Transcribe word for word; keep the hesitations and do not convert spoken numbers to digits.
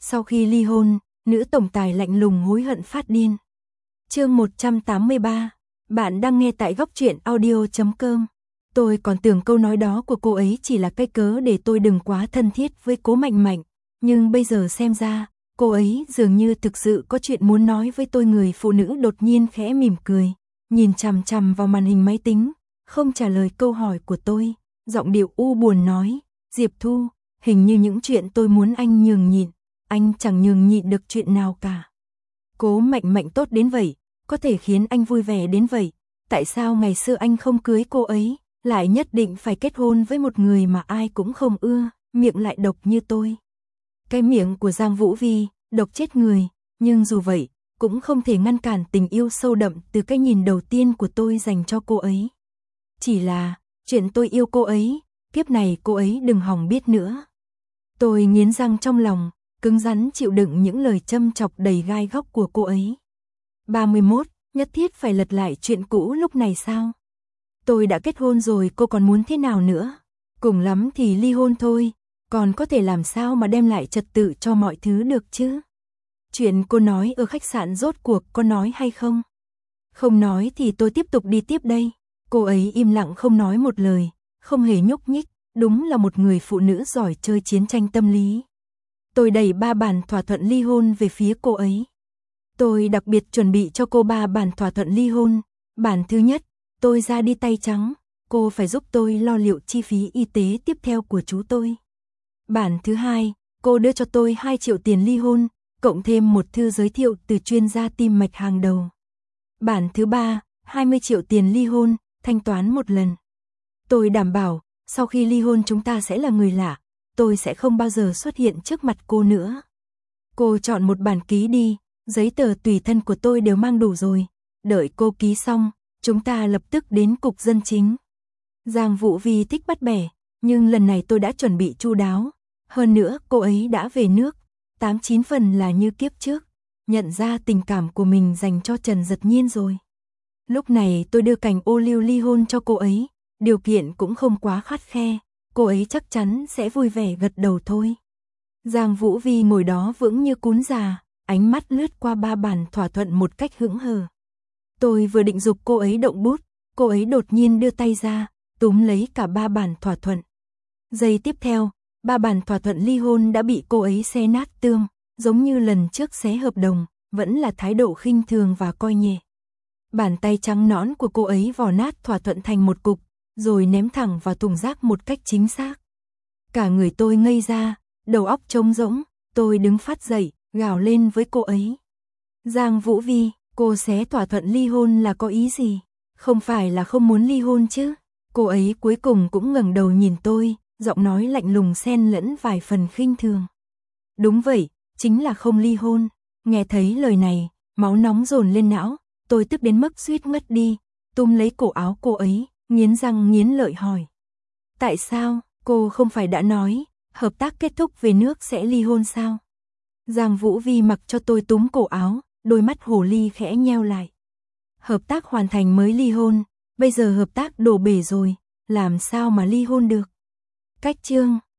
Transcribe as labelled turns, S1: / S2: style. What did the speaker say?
S1: Sau khi ly hôn, nữ tổng tài lạnh lùng hối hận phát điên. Chương một trăm tám mươi ba. Bạn đang nghe tại góc truyện audio chấm com. Tôi còn tưởng câu nói đó của cô ấy chỉ là cái cớ để tôi đừng quá thân thiết với Cố Mạnh Mạnh, nhưng bây giờ xem ra, cô ấy dường như thực sự có chuyện muốn nói với tôi. Người phụ nữ đột nhiên khẽ mỉm cười, nhìn chằm chằm vào màn hình máy tính, không trả lời câu hỏi của tôi, giọng điệu u buồn nói, Diệp Thu, hình như những chuyện tôi muốn anh nhường nhịn, anh chẳng nhường nhịn được chuyện nào cả. Cố Mạnh Mạnh tốt đến vậy, có thể khiến anh vui vẻ đến vậy, tại sao ngày xưa anh không cưới cô ấy, lại nhất định phải kết hôn với một người mà ai cũng không ưa, miệng lại độc như tôi. Cái miệng của Giang Vũ Vi, độc chết người, nhưng dù vậy, cũng không thể ngăn cản tình yêu sâu đậm từ cái nhìn đầu tiên của tôi dành cho cô ấy. Chỉ là, chuyện tôi yêu cô ấy, kiếp này cô ấy đừng hòng biết nữa. Tôi nghiến răng trong lòng, cứng rắn chịu đựng những lời châm chọc đầy gai góc của cô ấy. ba mươi mốt, nhất thiết phải lật lại chuyện cũ lúc này sao? Tôi đã kết hôn rồi, cô còn muốn thế nào nữa? Cùng lắm thì ly hôn thôi, còn có thể làm sao mà đem lại trật tự cho mọi thứ được chứ? Chuyện cô nói ở khách sạn rốt cuộc có nói hay không? Không nói thì tôi tiếp tục đi tiếp đây. Cô ấy im lặng không nói một lời, không hề nhúc nhích, đúng là một người phụ nữ giỏi chơi chiến tranh tâm lý. Tôi đẩy ba bản thỏa thuận ly hôn về phía cô ấy. Tôi đặc biệt chuẩn bị cho cô ba bản thỏa thuận ly hôn. Bản thứ nhất, tôi ra đi tay trắng, cô phải giúp tôi lo liệu chi phí y tế tiếp theo của chú tôi. Bản thứ hai, cô đưa cho tôi hai triệu tiền ly hôn, cộng thêm một thư giới thiệu từ chuyên gia tim mạch hàng đầu. Bản thứ ba, hai mươi triệu tiền ly hôn, thanh toán một lần. Tôi đảm bảo, sau khi ly hôn chúng ta sẽ là người lạ, tôi sẽ không bao giờ xuất hiện trước mặt cô nữa. Cô chọn một bản ký đi, giấy tờ tùy thân của tôi đều mang đủ rồi, đợi cô ký xong, chúng ta lập tức đến cục dân chính. Giang Vũ Vi thích bắt bẻ, nhưng lần này tôi đã chuẩn bị chu đáo, hơn nữa cô ấy đã về nước, tám chín phần là như kiếp trước, nhận ra tình cảm của mình dành cho Trần Dật Nhiên rồi. Lúc này tôi đưa cành ô liu ly hôn cho cô ấy, điều kiện cũng không quá khắt khe, cô ấy chắc chắn sẽ vui vẻ gật đầu thôi. Giang Vũ Vi ngồi đó vững như cún già, ánh mắt lướt qua ba bản thỏa thuận một cách hững hờ. Tôi vừa định giục cô ấy động bút, cô ấy đột nhiên đưa tay ra, túm lấy cả ba bản thỏa thuận. Giây tiếp theo, ba bản thỏa thuận ly hôn đã bị cô ấy xé nát tươm, giống như lần trước xé hợp đồng, vẫn là thái độ khinh thường và coi nhẹ. Bàn tay trắng nõn của cô ấy vò nát thỏa thuận thành một cục, rồi ném thẳng vào thùng rác một cách chính xác. Cả người tôi ngây ra, đầu óc trống rỗng, tôi đứng phát dậy, gào lên với cô ấy. Giang Vũ Vi, cô xé thỏa thuận ly hôn là có ý gì? Không phải là không muốn ly hôn chứ? Cô ấy cuối cùng cũng ngẩng đầu nhìn tôi, giọng nói lạnh lùng xen lẫn vài phần khinh thường. Đúng vậy, chính là không ly hôn. Nghe thấy lời này, máu nóng dồn lên não, tôi tức đến mức suýt ngất đi, túm lấy cổ áo cô ấy, nghiến răng nghiến lợi hỏi. Tại sao, cô không phải đã nói, hợp tác kết thúc về nước sẽ ly hôn sao? Giang Vũ Vi mặc cho tôi túm cổ áo, đôi mắt hồ ly khẽ nheo lại. Hợp tác hoàn thành mới ly hôn, bây giờ hợp tác đổ bể rồi, làm sao mà ly hôn được? Cách chương,